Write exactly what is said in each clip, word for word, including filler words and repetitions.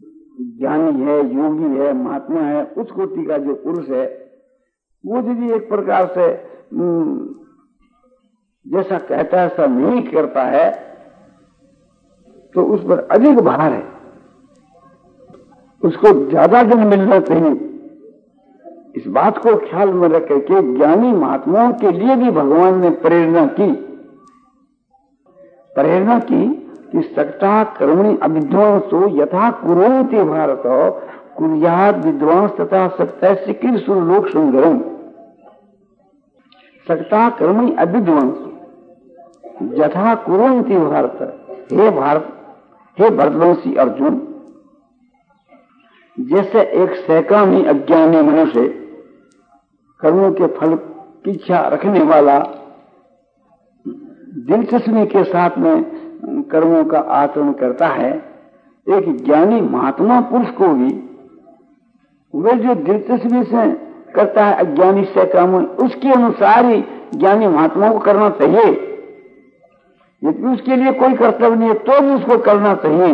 ज्ञानी है, योगी है, महात्मा है, उस कोटि का जो पुरुष है वो यदि एक प्रकार से जैसा कहता है ऐसा नहीं करता है तो उस पर अधिक भार है, उसको ज्यादा दिन मिलना चाहिए। इस बात को ख्याल में रख करके ज्ञानी महात्माओं के लिए भी भगवान ने प्रेरणा की प्रेरणा की कि सक्ता कर्मणि अविद्वांसो यथा कुर्वन्ति भारत कुर्यात् विद्वांस तथा सक्ता सिकिर सुरलोक सुंदरम। सक्ता कर्मणि अविद्वांसो यथा कुर्वन्ति भारत, हे भारत, हे भरतवंशी अर्जुन, जैसे एक सैकामी अज्ञानी मनुष्य कर्मों के फल की इच्छा रखने वाला दिलचस्पी के साथ में कर्मों का आचरण करता है, एक ज्ञानी महात्मा पुरुष को भी वे जो दिलचस्पी से करता है अज्ञानी सैकाम, उसके अनुसार ही ज्ञानी महात्मा को करना चाहिए। यदि उसके लिए कोई कर्तव्य नहीं है तो भी उसको करना चाहिए।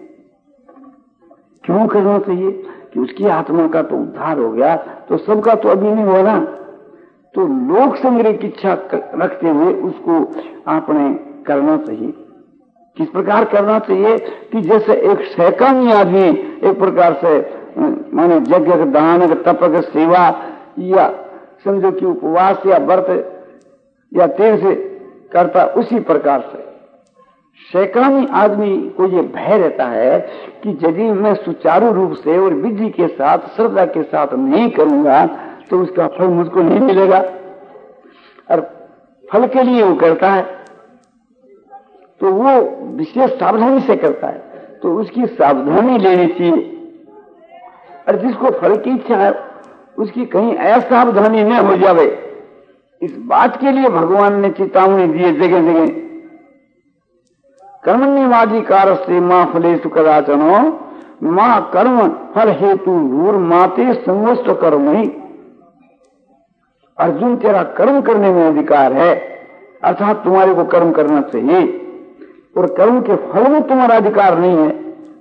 क्यों करना चाहिए? कि उसकी आत्मा का तो उद्धार हो गया, तो सबका तो अभी नहीं हुआ ना। तो लोक संग्रह की इच्छा रखते हुए उसको आपने करना चाहिए। किस प्रकार करना चाहिए? कि जैसे एक सैकामी आदमी एक प्रकार से माने यज्ञ, दान, तप, सेवा या समझो कि उपवास या व्रत या तेज से करता, उसी प्रकार से सैकामी आदमी को ये भय रहता है कि यदि मैं सुचारू रूप से और विधि के साथ श्रद्धा के साथ नहीं करूंगा तो उसका फल मुझको नहीं मिलेगा, और फल के लिए वो करता है तो वो विशेष सावधानी से करता है, तो उसकी सावधानी लेनी चाहिए। और जिसको फल की इच्छा है उसकी कहीं असावधानी न हो जावे, इस बात के लिए भगवान ने चेतावनी दी है जगह जगह। कर्मण्यवाधिकार से मां फलेषु कदाचनो मां कर्म फल हेतु भूर माते संगोष्ठ कर्म ही। अर्जुन, तेरा कर्म करने में अधिकार है, अर्थात तुम्हारे को कर्म करना चाहिए, और कर्म के फल में तुम्हारा अधिकार नहीं है।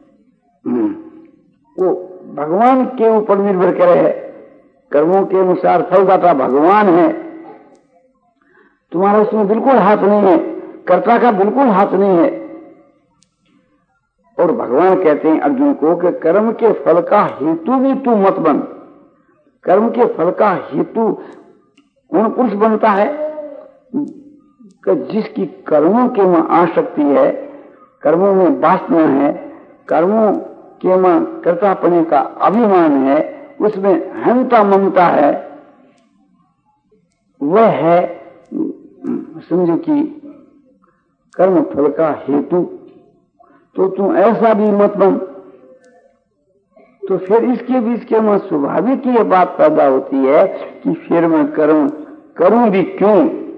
वो भगवान के ऊपर निर्भर करे है, कर्मों के अनुसार फलदाता भगवान है, तुम्हारा उसमें बिल्कुल हाथ नहीं है, कर्ता का बिल्कुल हाथ नहीं है। और भगवान कहते हैं अर्जुन को कि कर्म के फल का हेतु भी तू मत बन। कर्म के फल का हेतु कौन पुरुष बनता है? कि जिसकी कर्मों के में आसक्ति है, कर्मों में वासना है, कर्मों के में कर्तापने का अभिमान है, उसमें अहंता ममता है, वह है समझो कि कर्म फल का हेतु। तो तू ऐसा भी मत बन। तो फिर इसके बीच के में स्वाभाविक ये बात पैदा होती है कि फिर मैं कर्म करूं भी क्यों,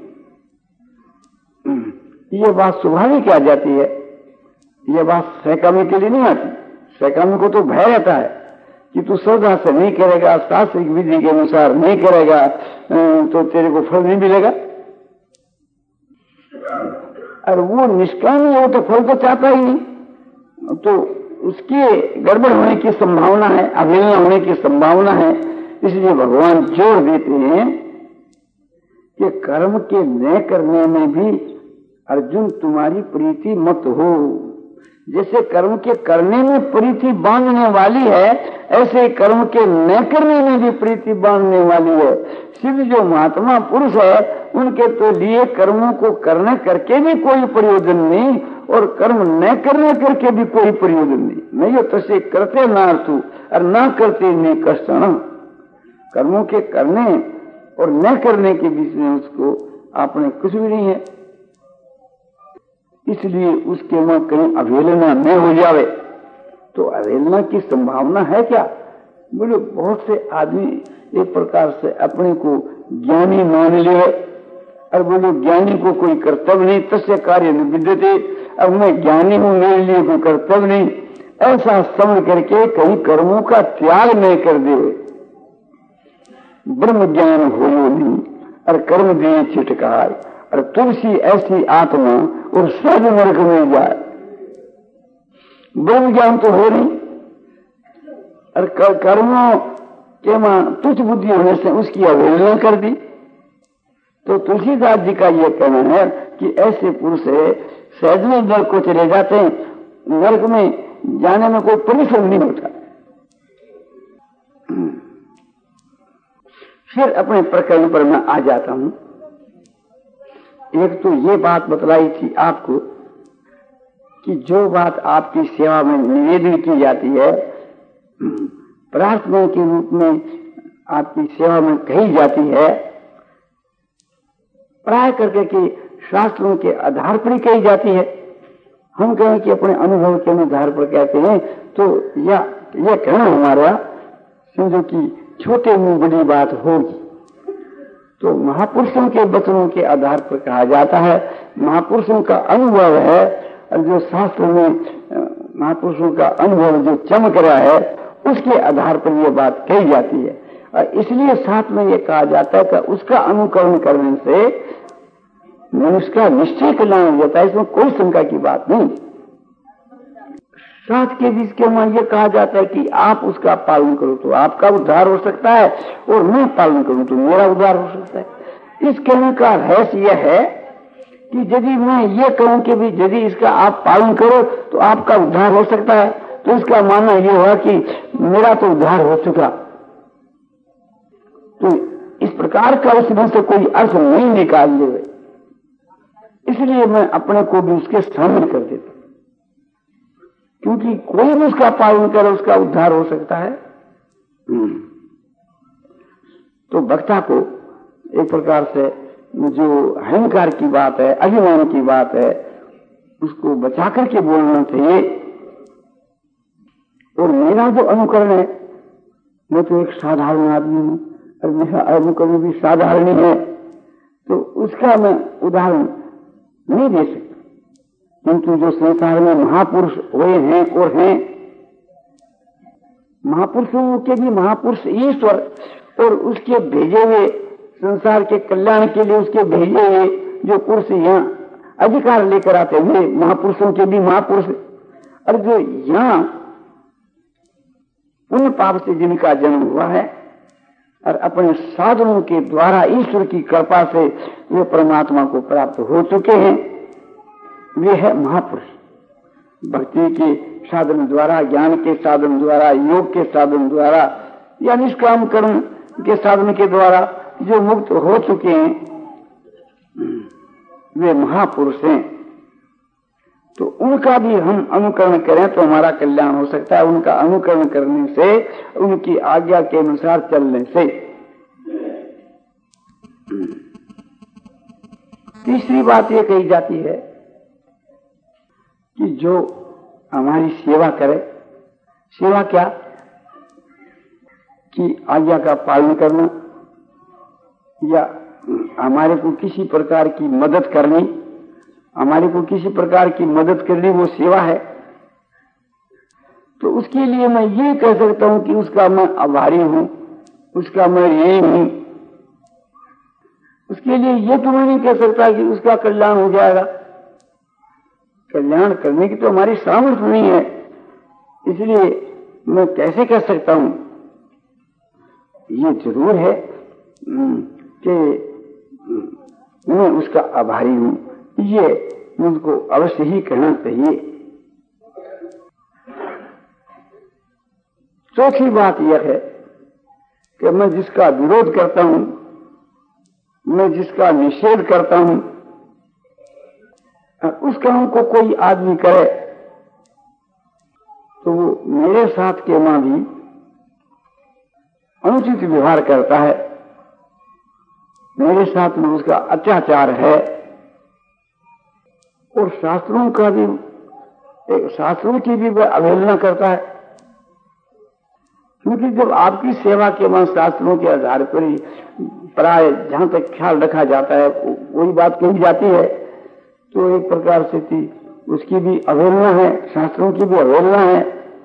ये बात स्वाभाविक आ जाती है। ये बात सैकामी के लिए नहीं आती। सैकामी को तो भय रहता है कि तू श्रद्धा से नहीं करेगा, शास्त्रिक विधि के अनुसार नहीं करेगा तो तेरे को फल नहीं मिलेगा। और वो निष्कामी हो तो फल तो चाहता ही नहीं, तो उसके गड़बड़ होने की संभावना है, अवहेलना होने की संभावना है। इसलिए भगवान जोर देते हैं कि कर्म के न करने में भी अर्जुन तुम्हारी प्रीति मत हो। जैसे कर्म के करने में प्रीति बांधने वाली है, ऐसे कर्म के न करने में भी प्रीति बांधने वाली है। सिर्फ जो महात्मा पुरुष है उनके तो लिए कर्मों को करने करके भी कोई प्रयोजन नहीं, और कर्म न करने करके भी कोई प्रयोजन नहीं। नहीं तसे करते ना अर्थु और ना करते नहीं कष्टण। कर्मों के करने और न करने के बीच में उसको आपने कुछ भी नहीं है, इसलिए उसके में कहीं अवहेलना न हो जावे। तो अवहेलना की संभावना है क्या? बोले बहुत से आदमी एक प्रकार से अपने को ज्ञानी मान लिए, और बोले ज्ञानी को कोई कर्तव्य नहीं, तस्य कार्य न विद्यते। अब मैं ज्ञानी हूं, मेरे लिए कोई कर्तव्य नहीं, ऐसा समझ करके कहीं कर्मों का त्याग नहीं कर दे। ब्रह्म ज्ञान हो नहीं और कर्म दिए छिटकार, और तुलसी ऐसी आत्मा और सहज नरक में जाए। ब्रह्म ज्ञान तो हो नहीं, और कर्मों के मां तुच्छ बुद्धि होने से उसकी अवहेलना कर दी। तो तुलसीदास जी का यह कहना है कि ऐसे पुरुष सहज में नरक को चले जाते हैं, नरक में जाने में कोई परिश्रम नहीं होता। फिर अपने प्रकरण पर मैं आ जाता हूं। एक तो ये बात बतलाई थी आपको कि जो बात आपकी सेवा में निवेदन की जाती है, प्रार्थना के रूप में आपकी सेवा में कही जाती है, प्राय करके कि शास्त्रों के आधार पर ही कही जाती है। हम कहें कि अपने अनुभव के आधार पर कहते हैं तो या यह कहना हमारा समझो कि छोटे में बड़ी बात होगी। तो महापुरुषों के वचनों के आधार पर कहा जाता है, महापुरुषों का अनुभव है, और जो शास्त्र में महापुरुषों का अनुभव जो चमक रहा है उसके आधार पर यह बात कही जाती है। और इसलिए साथ में यह कहा जाता है कि उसका अनुकरण करने से मनुष्य का निश्चय कल्याण हो जाता है, इसमें कोई शंका की बात नहीं। साथ के बीच के में यह कहा जाता है कि आप उसका पालन करो तो आपका उद्धार हो सकता है, और मैं पालन करूं तो मेरा उद्धार हो सकता है। इस कहने का रहस्य यह है कि यदि मैं ये कहूं कि भी यदि इसका आप पालन करो तो आपका उद्धार हो सकता है, तो इसका मानना यह हुआ कि मेरा तो उद्धार हो चुका। तो इस प्रकार का उसमें से कोई अर्थ नहीं निकाल ले, इसलिए मैं अपने को भी उसके शामिल कर देता, क्योंकि कोई भी उसका पालन करे उसका उद्धार हो सकता है। तो वक्ता को एक प्रकार से जो अहंकार की बात है, अभिमान की बात है, उसको बचा करके बोलना चाहिए। और मेरा जो अनुकरण है, मैं तो एक साधारण आदमी हूं और मेरा अनुकरण भी साधारण ही है, तो उसका मैं उदाहरण नहीं दे सकता। किंतु जो संसार में महापुरुष हुए हैं और हैं, महापुरुषों के भी महापुरुष ईश्वर और उसके भेजे हुए संसार के कल्याण के लिए उसके भेजे हुए जो पुरुष यहाँ अधिकार लेकर आते हुए महापुरुषों के भी महापुरुष, और जो यहाँ पुण्य पाप से जिनका जन्म हुआ है और अपने साधनों के द्वारा ईश्वर की कृपा से वे परमात्मा को प्राप्त हो चुके हैं, वे है महापुरुष। भक्ति के साधन द्वारा, ज्ञान के साधन द्वारा, योग के साधन द्वारा या निष्काम कर्म के साधन के द्वारा जो मुक्त हो चुके हैं, वे महापुरुष हैं। तो उनका भी हम अनुकरण करें तो हमारा कल्याण हो सकता है, उनका अनुकरण करने से, उनकी आज्ञा के अनुसार चलने से। तीसरी बात यह कही जाती है कि जो हमारी सेवा करे, सेवा क्या कि आज्ञा का पालन करना या हमारे को किसी प्रकार की मदद करनी, हमारे को किसी प्रकार की मदद करनी, वो सेवा है। तो उसके लिए मैं ये कह सकता हूं कि उसका मैं आभारी हूं, उसका मैं ऋणी हूं। उसके लिए ये तो मैं नहीं कह सकता कि उसका कल्याण हो जाएगा। कल्याण करने की तो हमारी सामर्थ्य नहीं है, इसलिए मैं कैसे कह सकता हूं। ये जरूर है कि मैं उसका आभारी हूं, ये मुझको अवश्य ही कहना चाहिए। चौथी बात यह है कि मैं जिसका विरोध करता हूं, मैं जिसका निषेध करता हूं, उस काम को कोई आदमी करे तो वो मेरे साथ के मां भी अनुचित व्यवहार करता है, मेरे साथ में उसका अत्याचार है, और शास्त्रों का भी, शास्त्रों की भी वह अवहेलना करता है। क्योंकि जब आपकी सेवा के मन शास्त्रों के आधार पर ही प्राय जहां तक ख्याल रखा जाता है वही बात कही जाती है, तो एक प्रकार से थी उसकी भी अवहेलना है, शास्त्रों की भी अवहेलना है।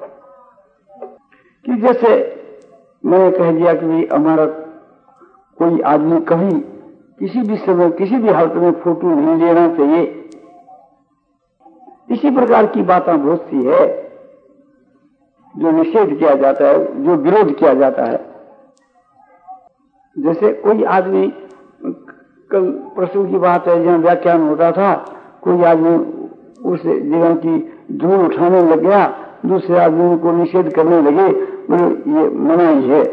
कि जैसे मैंने कह दिया कि हमारा कोई आदमी कभी किसी भी समय किसी भी हालत में फोटो नहीं लेना चाहिए, इसी प्रकार की बातें बहुत सी है। जो निषेध किया जाता है, जो विरोध किया जाता है। जैसे कोई आदमी, कल परसों की बात है जहाँ व्याख्यान होता था, कोई आदमी उस जगह की धूल उठाने लग गया, दूसरे आदमी को निषेध करने लगे, ये मना ही है।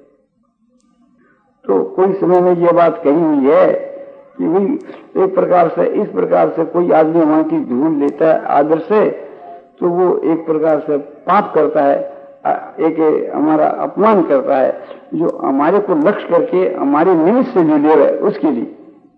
तो कोई समय में ये बात कही हुई है कि भाई एक प्रकार से, इस प्रकार से कोई आदमी वहां की धूल लेता है आदर से, तो वो एक प्रकार से पाप करता है, एक हमारा अपमान करता है, जो हमारे को लक्ष्य करके हमारे निमित्त से जो ले रहे उसके लिए।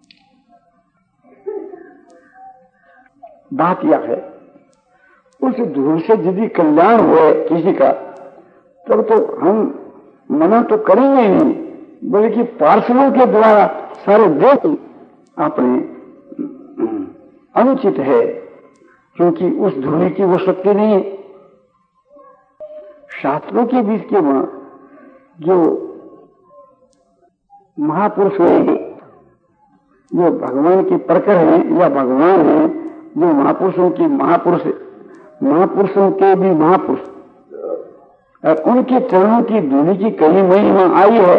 बात यह है, उस धूल से यदि कल्याण हुए किसी का, तब तो हम मना तो करेंगे नहीं, बल्कि पार्षदों के द्वारा सारे देश अपने अनुचित है, क्योंकि उस धूल की वो शक्ति नहीं है। शास्त्रों के बीच के वहां जो महापुरुष हैं, जो भगवान की प्रकर हैं या भगवान हैं, जो महापुरुषों की महापुरुष, महापुरुषों के भी महापुरुष, और उनके चरणों की धूलि की कहीं महिमा आई है,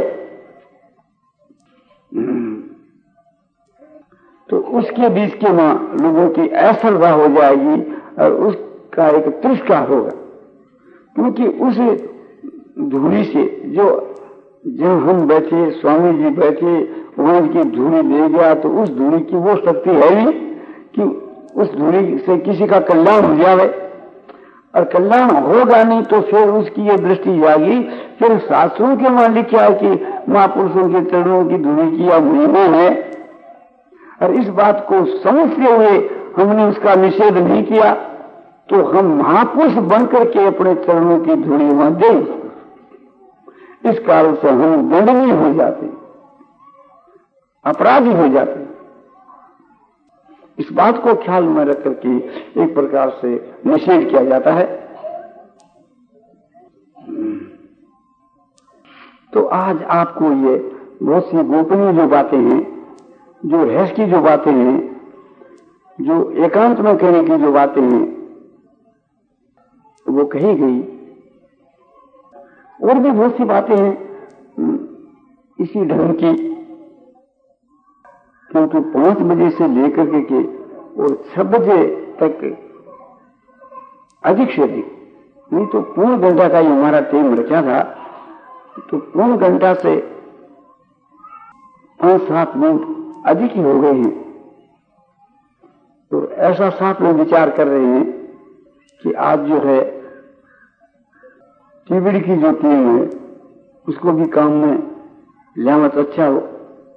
तो उसके बीच के वहां लोगों की असरदा हो जाएगी और उसका एक तिरस्कार होगा। क्योंकि उस धूलि से जो जहां हम बैठे, स्वामी जी बैठे, वहां की धूलि ले गया, तो उस धूलि की वो शक्ति है नहीं कि उस धूलि से किसी का कल्याण हो जाए, और कल्याण होगा नहीं तो फिर उसकी ये दृष्टि जाएगी। फिर शास्त्रों के वहां लिखा है कि महापुरुषों के चरणों की धूलि की यह महिमा है, और इस बात को समझते हुए हमने उसका निषेध नहीं किया, तो हम महापुरुष बनकर के अपने चरणों की धूलि वहां दें। इस कारण से हम दंडनीय हो जाते, अपराधी हो जाते। इस बात को ख्याल में रख करके एक प्रकार से निषेध किया जाता है। तो आज आपको ये बहुत सी गोपनीय जो बातें हैं, जो रहस्य की जो बातें हैं, जो एकांत में कहने की जो बातें हैं, वो कही गई। और भी बहुत सी बातें हैं इसी ढंग की, क्योंकि पांच बजे से लेकर के, के और छह बजे तक अधिक से अधिक, नहीं तो पूर्ण घंटा का ही हमारा टाइम रखा था, तो पूर्ण घंटा से पांच सात मिनट अधिक ही हो गए हैं। तो ऐसा साथ में विचार कर रहे हैं कि आज जो है टीबीडी की जो टीम है उसको भी काम में लाना तो अच्छा हो।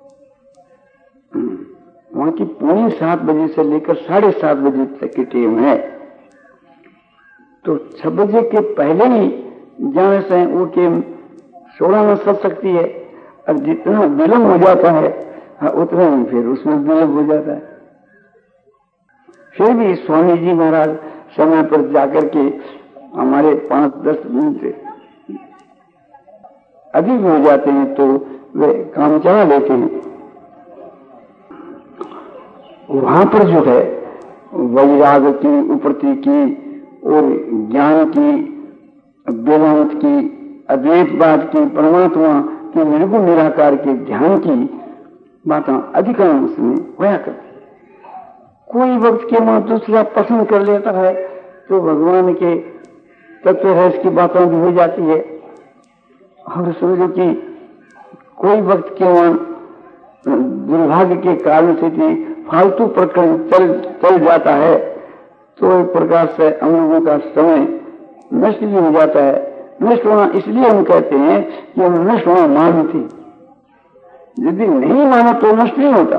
वहां की पौने सात बजे से लेकर साढ़े सात बजे तक की टीम है, तो छह बजे के पहले ही जाने से वो टीम सोलह में सज सकती है, और जितना विलंब हो जाता है हाँ, उतना ही फिर उसमें विलंब हो जाता है। फिर भी स्वामी जी महाराज समय पर जाकर के हमारे पांच दस मिनट अधिक हो जाते हैं तो वे काम चला लेते हैं। वहां पर जो है वैराग की, उपरति की और ज्ञान की, वेदांत की, अद्वैतवाद की, परमात्मा के निर्गुण निराकार के ध्यान की बातें अधिकांश में होया करती। कोई वक्त के वहां दूसरा पसंद कर लेता है तो भगवान के तत्व रहस्य की बातें भी हो जाती है। और समझो कि कोई वक्त के वहां दुर्भाग्य के कारण से फालतू प्रकरण चल चल जाता है, तो एक प्रकार से हम लोगों का समय नष्ट भी हो जाता है। नष्ट होना इसलिए हम कहते हैं कि हम नष्ट होना मानते, यदि नहीं मानो तो नष्ट नहीं होता।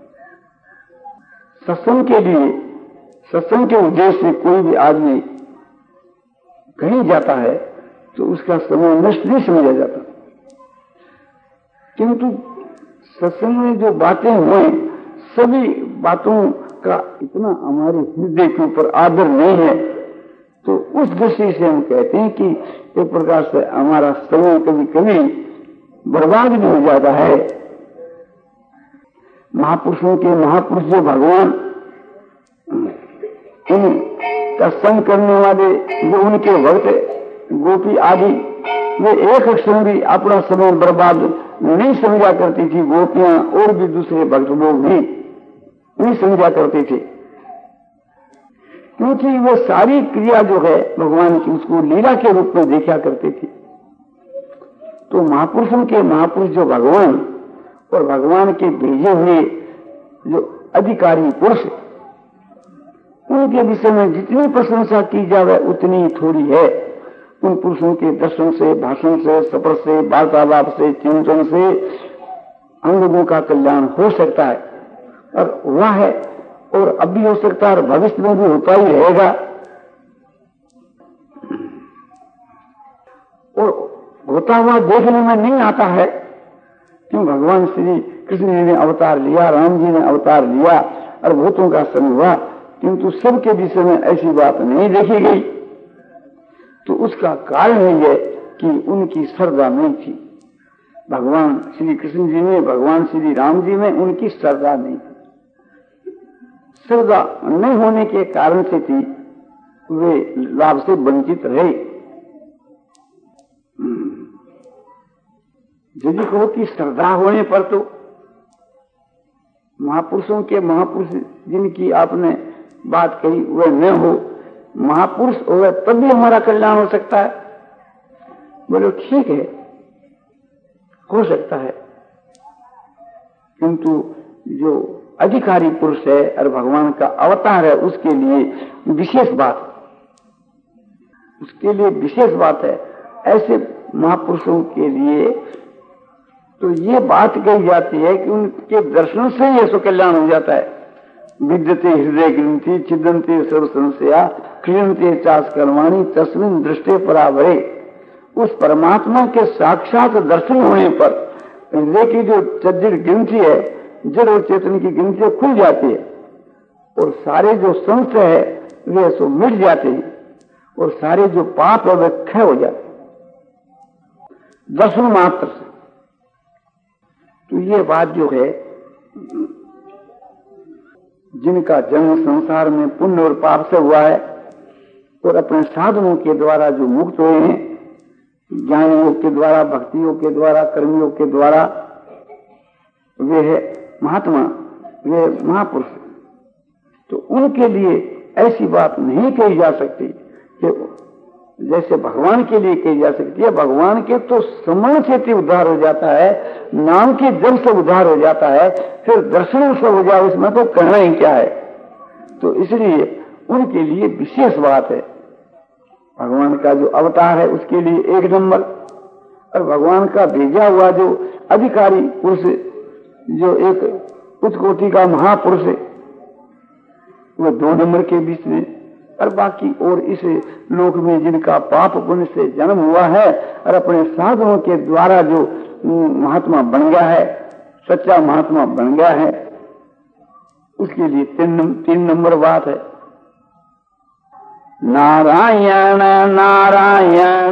सत्संग के लिए, सत्संग के उद्देश्य से कोई भी आदमी कहीं जाता है तो उसका समय नष्ट नहीं समझा जाता, किंतु सत्संग में जो बातें हुए सभी बातों का इतना हमारे हृदय के ऊपर आदर नहीं है, तो उस दृष्टि से हम कहते हैं कि एक प्रकार से हमारा समय कभी कभी बर्बाद भी हो जाता है। महापुरुषों के महापुरुष जो भगवान, इन का संग करने वाले जो उनके भक्त गोपी आदि वे एक क्षण भी अपना समय बर्बाद नहीं समझा करती थी। गोपियां और भी दूसरे भक्त लोग भी नहीं समझा करते थे, क्योंकि वो सारी क्रिया जो है भगवान की उसको लीला के रूप में देखा करते थे। तो महापुरुषों के महापुरुष जो भगवान और भगवान के भेजे हुए जो अधिकारी पुरुष, उनके विषय में जितनी प्रशंसा की जाए उतनी थोड़ी है। उन पुरुषों के दर्शन से, भाषण से, सफर से, वार्तालाप से, चिंतन से हम लोगों का कल्याण हो सकता है और हुआ है और अब भी हो सकता है और भविष्य में भी होता ही रहेगा। और होता हुआ देखने में नहीं आता है, क्यों भगवान श्री कृष्ण जी ने अवतार लिया, राम जी ने अवतार लिया और भूतों का संग हुआ, किंतु सबके विषय में ऐसी बात नहीं देखी गई। तो उसका कारण है कि उनकी श्रद्धा नहीं थी। भगवान श्री कृष्ण जी में, भगवान श्री राम जी में उनकी श्रद्धा नहीं थी। श्रद्धा नहीं होने के कारण से थी वे लाभ से वंचित रहे। यदि कहो कि श्रद्धा होने पर तो महापुरुषों के महापुरुष जिनकी आपने बात कही वह न हो, महापुरुष हो तब भी हमारा कल्याण हो सकता है। बोलो ठीक है, हो सकता है, किंतु जो अधिकारी पुरुष है और भगवान का अवतार है उसके लिए विशेष बात, उसके लिए विशेष बात है। ऐसे महापुरुषों के लिए तो ये बात कही जाती है कि उनके दर्शन से ही ऐसा कल्याण हो जाता है। विद्यते हृदय ग्रंथि छिदंते सर्व संशया क्रियंते चास कर्माणि तस्मिन् दृष्टे परावरे। उस परमात्मा के साक्षात दर्शन होने पर हृदय की जो जड़ ग्रंथि है, जड़ और चेतन की ग्रंथियां खुल जाती है और सारे जो संशय है वे सो मिट जाते हैं और सारे जो पाप है वे क्षय हो जाते हैं दर्शन मात्र से। तो ये बात जो है, जिनका जन्म संसार में पुण्य और पाप से हुआ है और अपने साधनों के द्वारा जो मुक्त हुए हैं, ज्ञान योग के द्वारा, भक्ति योग के द्वारा, कर्म योग के द्वारा, वे है महात्मा, वे महापुरुष। तो उनके लिए ऐसी बात नहीं कही जा सकती कि जैसे भगवान के लिए कही जा सकती है। भगवान के तो स्मरण से उद्धार हो जाता है, नाम के जप से उद्धार हो जाता है, फिर दर्शन से हो जाए, इसमें तो कहना ही क्या है। तो इसलिए उनके लिए विशेष बात है। भगवान का जो अवतार है उसके लिए एक नंबर, और भगवान का भेजा हुआ जो अधिकारी पुरुष, जो एक उच्च कोटि का महापुरुष है, वो दो नंबर के बीच में। और बाकी और इस लोक में जिनका पाप पुण्य से जन्म हुआ है और अपने साधनों के द्वारा जो महात्मा बन गया है, सच्चा महात्मा बन गया है, उसके लिए तीन तीन नंबर बात है। नारायण नारायण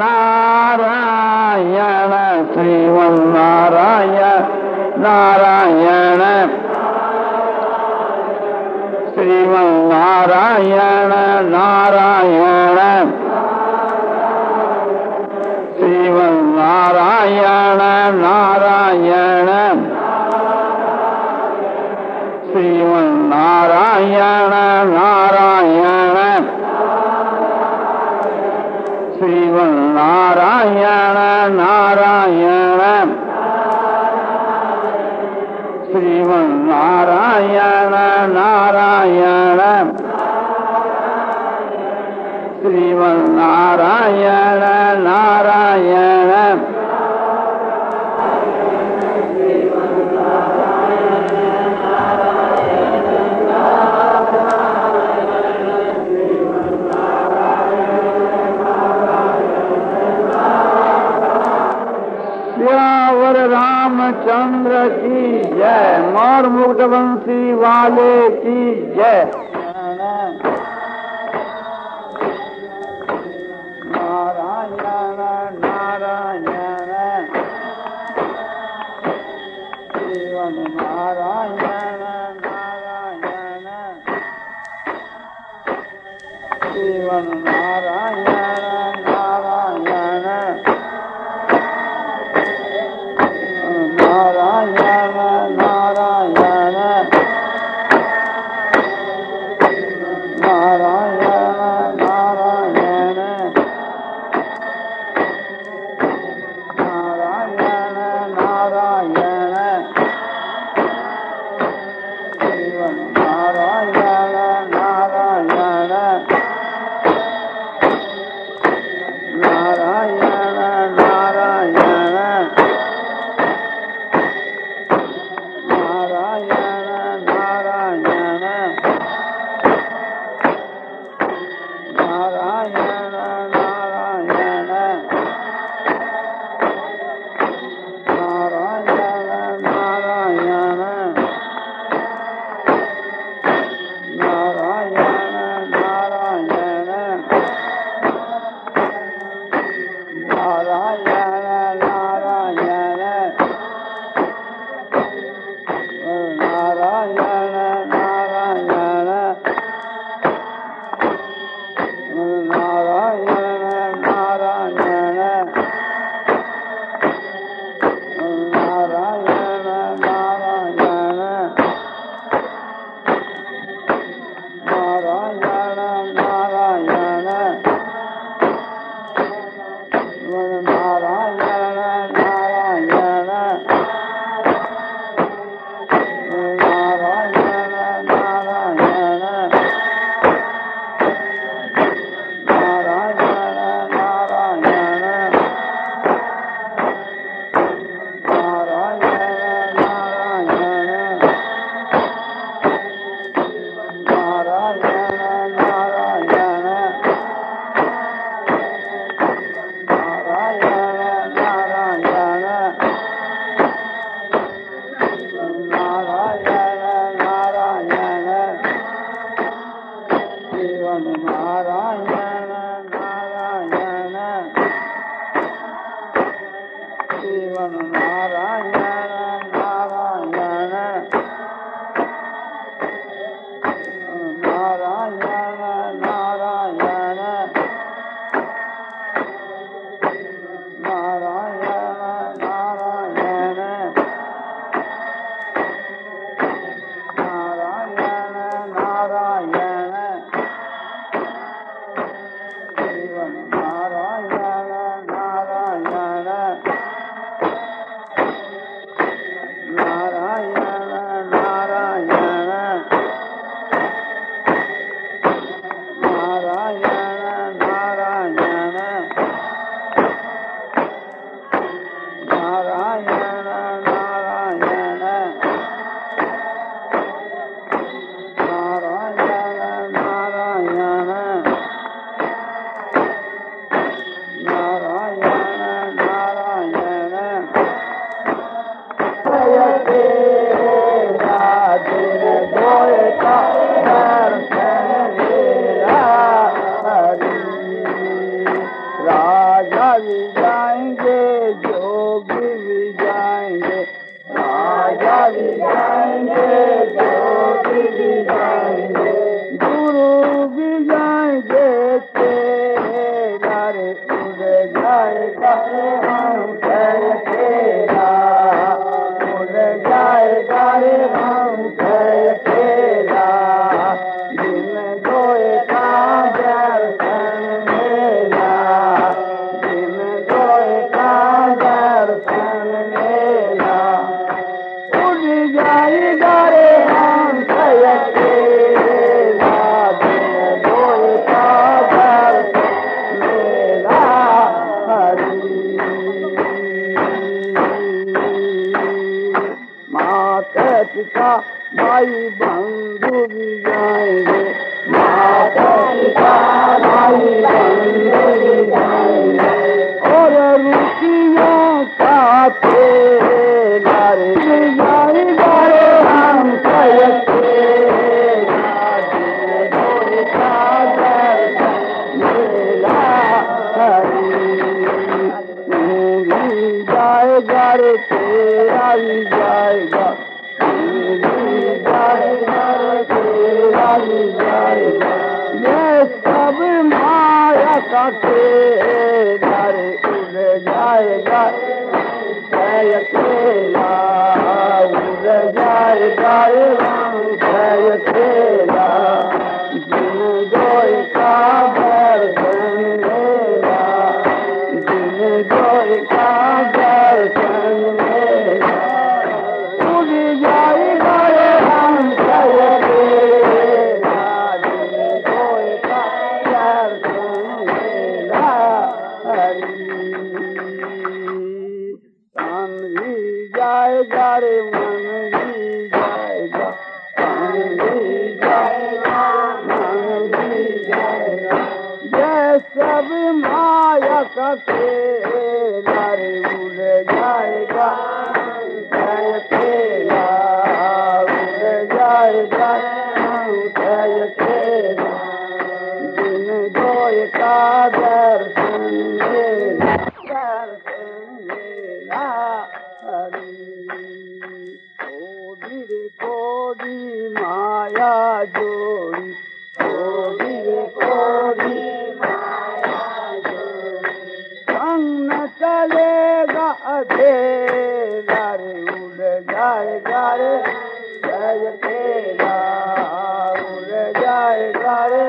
नारायण श्रीमन नारायण नारायण श्रीमन नारायण नारायण श्रीमन नारायण नारायण श्रीमन नारायण नारायण श्रीमन नारायण नारायण श्रीमन नारायण नारायण श्रीमन नारायण नारायण श्यावर रामचंद्र की जय, मोर मुक्तवंशी वाले की जय। नारायण नारायण श्रीमन नारायण नारायण श्रीमन नारायण नारायण दर्शन माया जोड़ी कोड़ी रे कोड़ी माया जोड़ी संग न चलेगा अधेरा रे उड़ जाएगा रे जय तेरा उड़ जाएगा रे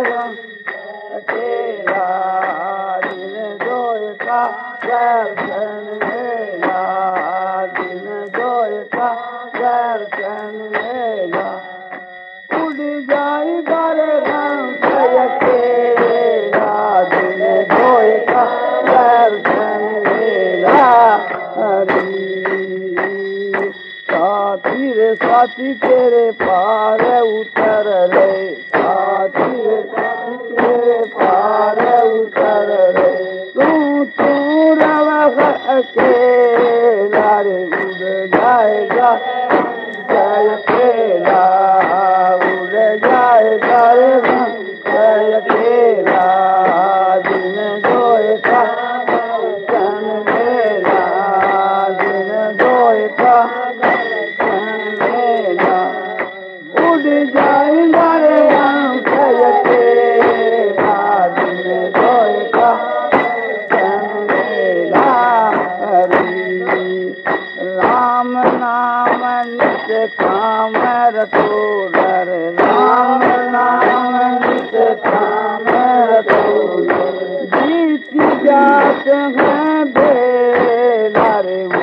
तेरा दिन जोय का दर्शन मेला दिन जोय का दर्शन मेला उड़ जाएगा रे जय तेरा दिन जोय का दर्शन मेला हरी साथी रे साथी तेरे पार उतर रे साथी रे साथी तेरे पार उतर रे तू तू रव अकेला रे उड़ जाएगा जय तेरा उड़ जाएगा रे जय तेरा दिन जोय का दर्शन मेला दिन जोय का उड़ जाएगा रे जय तेरा दिन जोय का दर्शन मेला हरि राम नाम नित काम रतो डर राम नाम नित काम रतो जीत जात है बेला रे